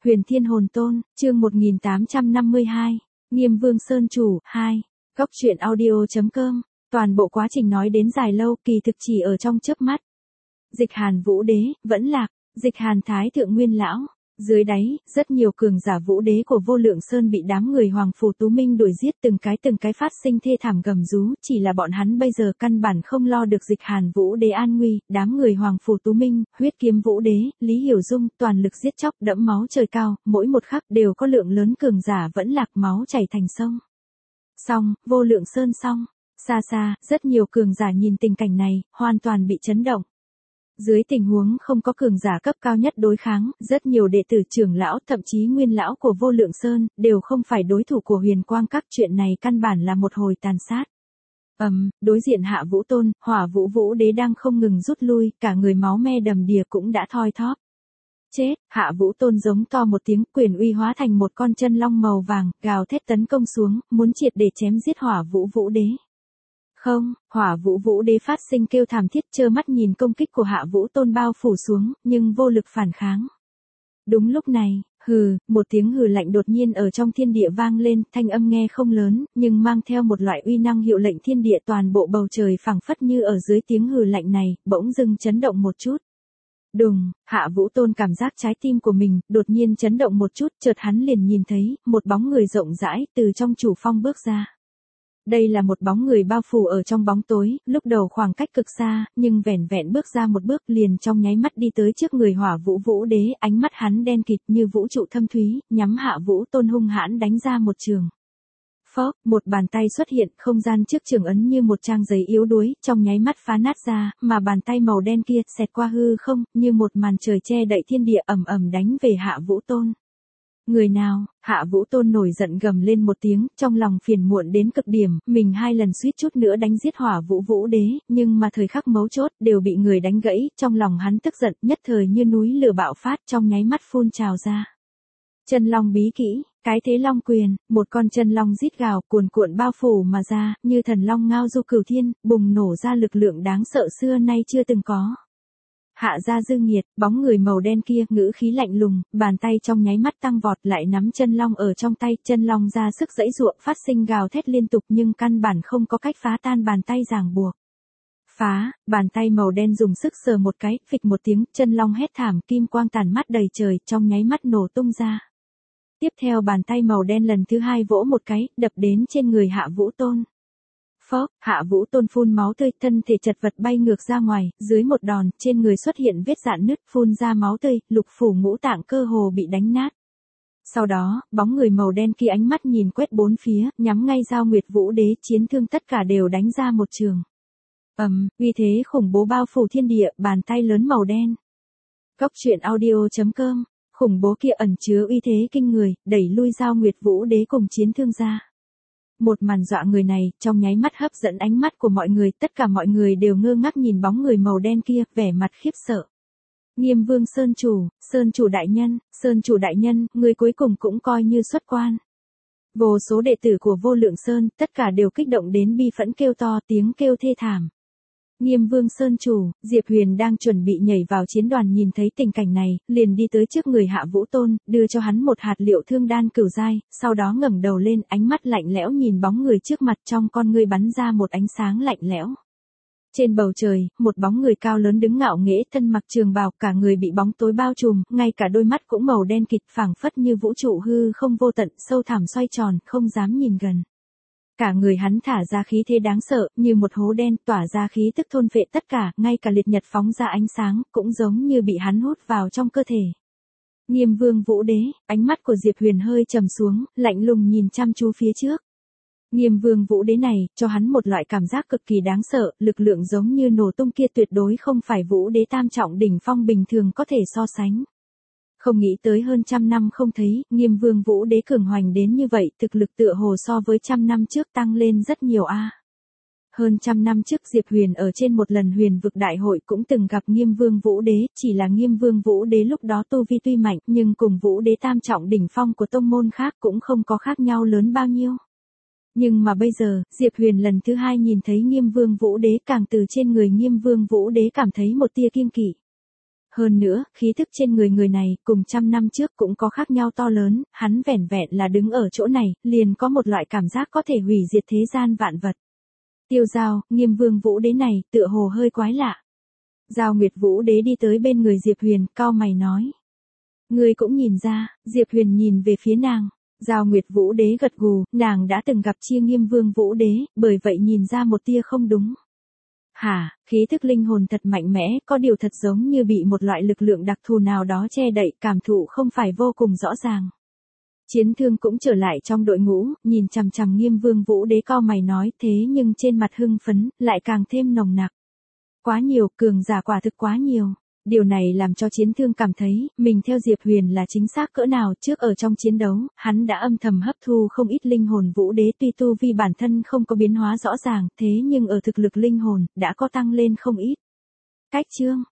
Huyền Thiên Hồn Tôn, chương 1852, Nghiêm Vương Sơn Chủ, 2, Góc truyện audio.com, toàn bộ quá trình nói đến dài lâu kỳ thực chỉ ở trong chớp mắt. Dịch Hàn Vũ Đế, vẫn lạc, Dịch Hàn Thái Thượng Nguyên Lão, dưới đáy, rất nhiều cường giả Vũ Đế của Vô Lượng Sơn bị đám người Hoàng Phủ Tú Minh đuổi giết từng cái phát sinh thê thảm gầm rú, chỉ là bọn hắn bây giờ căn bản không lo được Dịch Hàn Vũ Đế an nguy, đám người Hoàng Phủ Tú Minh, Huyết Kiếm Vũ Đế, Lý Hiểu Dung, toàn lực giết chóc đẫm máu trời cao, mỗi một khắc đều có lượng lớn cường giả vẫn lạc máu chảy thành sông. Xong, Vô Lượng Sơn xong, xa xa, rất nhiều cường giả nhìn tình cảnh này, hoàn toàn bị chấn động. Dưới tình huống không có cường giả cấp cao nhất đối kháng, rất nhiều đệ tử trưởng lão, thậm chí nguyên lão của Vô Lượng Sơn, đều không phải đối thủ của Huyền Quang Các, chuyện này căn bản là một hồi tàn sát. Đối diện Hạ Vũ Tôn, Hỏa Vũ Vũ Đế đang không ngừng rút lui, cả người máu me đầm đìa cũng đã thoi thóp. Chết, Hạ Vũ Tôn giống to một tiếng, quyền uy hóa thành một con chân long màu vàng, gào thét tấn công xuống, muốn triệt để chém giết Hỏa Vũ Vũ Đế. Không, Hỏa Vũ Vũ Đế phát sinh kêu thảm thiết, trơ mắt nhìn công kích của Hạ Vũ Tôn bao phủ xuống, nhưng vô lực phản kháng. Đúng lúc này, một tiếng hừ lạnh đột nhiên ở trong thiên địa vang lên, thanh âm nghe không lớn, nhưng mang theo một loại uy năng hiệu lệnh thiên địa, toàn bộ bầu trời phẳng phất như ở dưới tiếng hừ lạnh này, bỗng dưng chấn động một chút. Đùng, Hạ Vũ Tôn cảm giác trái tim của mình đột nhiên chấn động một chút, chợt hắn liền nhìn thấy một bóng người rộng rãi từ trong chủ phong bước ra. Đây là một bóng người bao phủ ở trong bóng tối, lúc đầu khoảng cách cực xa, nhưng vẻn vẹn bước ra một bước liền trong nháy mắt đi tới trước người Hỏa Vũ Vũ Đế, ánh mắt hắn đen kịt như vũ trụ thâm thúy, nhắm Hạ Vũ Tôn hung hãn đánh ra một trường. Phốc, một bàn tay xuất hiện, không gian trước trường ấn như một trang giấy yếu đuối, trong nháy mắt phá nát ra, mà bàn tay màu đen kia xẹt qua hư không, như một màn trời che đậy thiên địa, ầm ầm đánh về Hạ Vũ Tôn. Người nào? Hạ Vũ Tôn nổi giận gầm lên một tiếng, trong lòng phiền muộn đến cực điểm, mình 2 lần suýt chút nữa đánh giết Hỏa Vũ Vũ Đế, nhưng mà thời khắc mấu chốt đều bị người đánh gãy, trong lòng hắn tức giận, nhất thời như núi lửa bạo phát, trong nháy mắt phun trào ra. Chân Long bí kỹ, cái thế long quyền, một con chân long rít gào, cuồn cuộn bao phủ mà ra, như thần long ngao du cửu thiên, bùng nổ ra lực lượng đáng sợ xưa nay chưa từng có. Hạ gia dư nghiệt, bóng người màu đen kia, ngữ khí lạnh lùng, bàn tay trong nháy mắt tăng vọt, lại nắm chân long ở trong tay, chân long ra sức giãy giụa, phát sinh gào thét liên tục, nhưng căn bản không có cách phá tan bàn tay ràng buộc. Phá, bàn tay màu đen dùng sức sờ một cái, phịch một tiếng, chân long hét thảm, kim quang tàn mắt đầy trời, trong nháy mắt nổ tung ra. Tiếp theo bàn tay màu đen lần thứ 2 vỗ một cái, đập đến trên người Hạ Vũ Tôn. Phốc, Hạ Vũ Tôn phun máu tươi, thân thể chật vật bay ngược ra ngoài, dưới một đòn, trên người xuất hiện vết rạn nứt, phun ra máu tươi, lục phủ ngũ tạng cơ hồ bị đánh nát. Sau đó, bóng người màu đen kia ánh mắt nhìn quét bốn phía, nhắm ngay Giao Nguyệt Vũ Đế, chiến thương tất cả đều đánh ra một trường. Uy thế khủng bố bao phủ thiên địa, bàn tay lớn màu đen. Góc truyện audio.com, khủng bố kia ẩn chứa uy thế kinh người, đẩy lui Giao Nguyệt Vũ Đế cùng chiến thương ra. Một màn dọa người này, trong nháy mắt hấp dẫn ánh mắt của mọi người, tất cả mọi người đều ngơ ngác nhìn bóng người màu đen kia, vẻ mặt khiếp sợ. Nghiêm Vương Sơn Chủ đại nhân, người cuối cùng cũng coi như xuất quan. Vô số đệ tử của Vô Lượng Sơn, tất cả đều kích động đến bi phẫn kêu to, tiếng kêu thê thảm. Nghiêm Vương Sơn Chủ, Diệp Huyền đang chuẩn bị nhảy vào chiến đoàn, nhìn thấy tình cảnh này, liền đi tới trước người Hạ Vũ Tôn, đưa cho hắn một hạt liệu thương đan cửu giai, sau đó ngẩng đầu lên, ánh mắt lạnh lẽo nhìn bóng người trước mặt, trong con ngươi bắn ra một ánh sáng lạnh lẽo. Trên bầu trời, một bóng người cao lớn đứng ngạo nghễ, thân mặc trường bào, cả người bị bóng tối bao trùm, ngay cả đôi mắt cũng màu đen kịt, phảng phất như vũ trụ hư không vô tận, sâu thẳm xoay tròn, không dám nhìn gần. Cả người hắn thả ra khí thế đáng sợ, như một hố đen, tỏa ra khí tức thôn phệ tất cả, ngay cả liệt nhật phóng ra ánh sáng, cũng giống như bị hắn hút vào trong cơ thể. Nghiêm Vương Vũ Đế, ánh mắt của Diệp Huyền hơi trầm xuống, lạnh lùng nhìn chăm chú phía trước. Nghiêm Vương Vũ Đế này, cho hắn một loại cảm giác cực kỳ đáng sợ, lực lượng giống như nổ tung kia tuyệt đối không phải Vũ Đế tam trọng đỉnh phong bình thường có thể so sánh. Không nghĩ tới hơn 100 năm không thấy, Nghiêm Vương Vũ Đế cường hoành đến như vậy, thực lực tựa hồ so với 100 năm trước tăng lên rất nhiều a. Hơn 100 năm trước Diệp Huyền ở trên một lần Huyền vực đại hội cũng từng gặp Nghiêm Vương Vũ Đế, chỉ là Nghiêm Vương Vũ Đế lúc đó tu vi tuy mạnh, nhưng cùng Vũ Đế tam trọng đỉnh phong của tông môn khác cũng không có khác nhau lớn bao nhiêu. Nhưng mà bây giờ, Diệp Huyền lần thứ 2 nhìn thấy Nghiêm Vương Vũ Đế, càng từ trên người Nghiêm Vương Vũ Đế cảm thấy một tia kiêng kỵ. Hơn nữa, khí thức trên người người này cùng trăm năm trước cũng có khác nhau to lớn, hắn vẻn vẹn là đứng ở chỗ này, liền có một loại cảm giác có thể hủy diệt thế gian vạn vật. Tiêu Giao, Nghiêm Vương Vũ Đế này, tựa hồ hơi quái lạ. Giao Nguyệt Vũ Đế đi tới bên người Diệp Huyền, cau mày nói. Ngươi cũng nhìn ra, Diệp Huyền nhìn về phía nàng. Giao Nguyệt Vũ Đế gật gù, nàng đã từng gặp Chia Nghiêm Vương Vũ Đế, bởi vậy nhìn ra một tia không đúng. Hả, khí thức linh hồn thật mạnh mẽ, có điều thật giống như bị một loại lực lượng đặc thù nào đó che đậy, cảm thụ không phải vô cùng rõ ràng. Chiến Thương cũng trở lại trong đội ngũ, nhìn chằm chằm Nghiêm Vương Vũ Đế cau mày nói, thế nhưng trên mặt hưng phấn, lại càng thêm nồng nặc. Quá nhiều, cường giả quả thực quá nhiều. Điều này làm cho Chiến Thương cảm thấy, mình theo Diệp Huyền là chính xác cỡ nào. Trước ở trong chiến đấu, hắn đã âm thầm hấp thu không ít linh hồn Vũ Đế, tuy tu vi bản thân không có biến hóa rõ ràng, thế nhưng ở thực lực linh hồn, đã có tăng lên không ít. Cách chương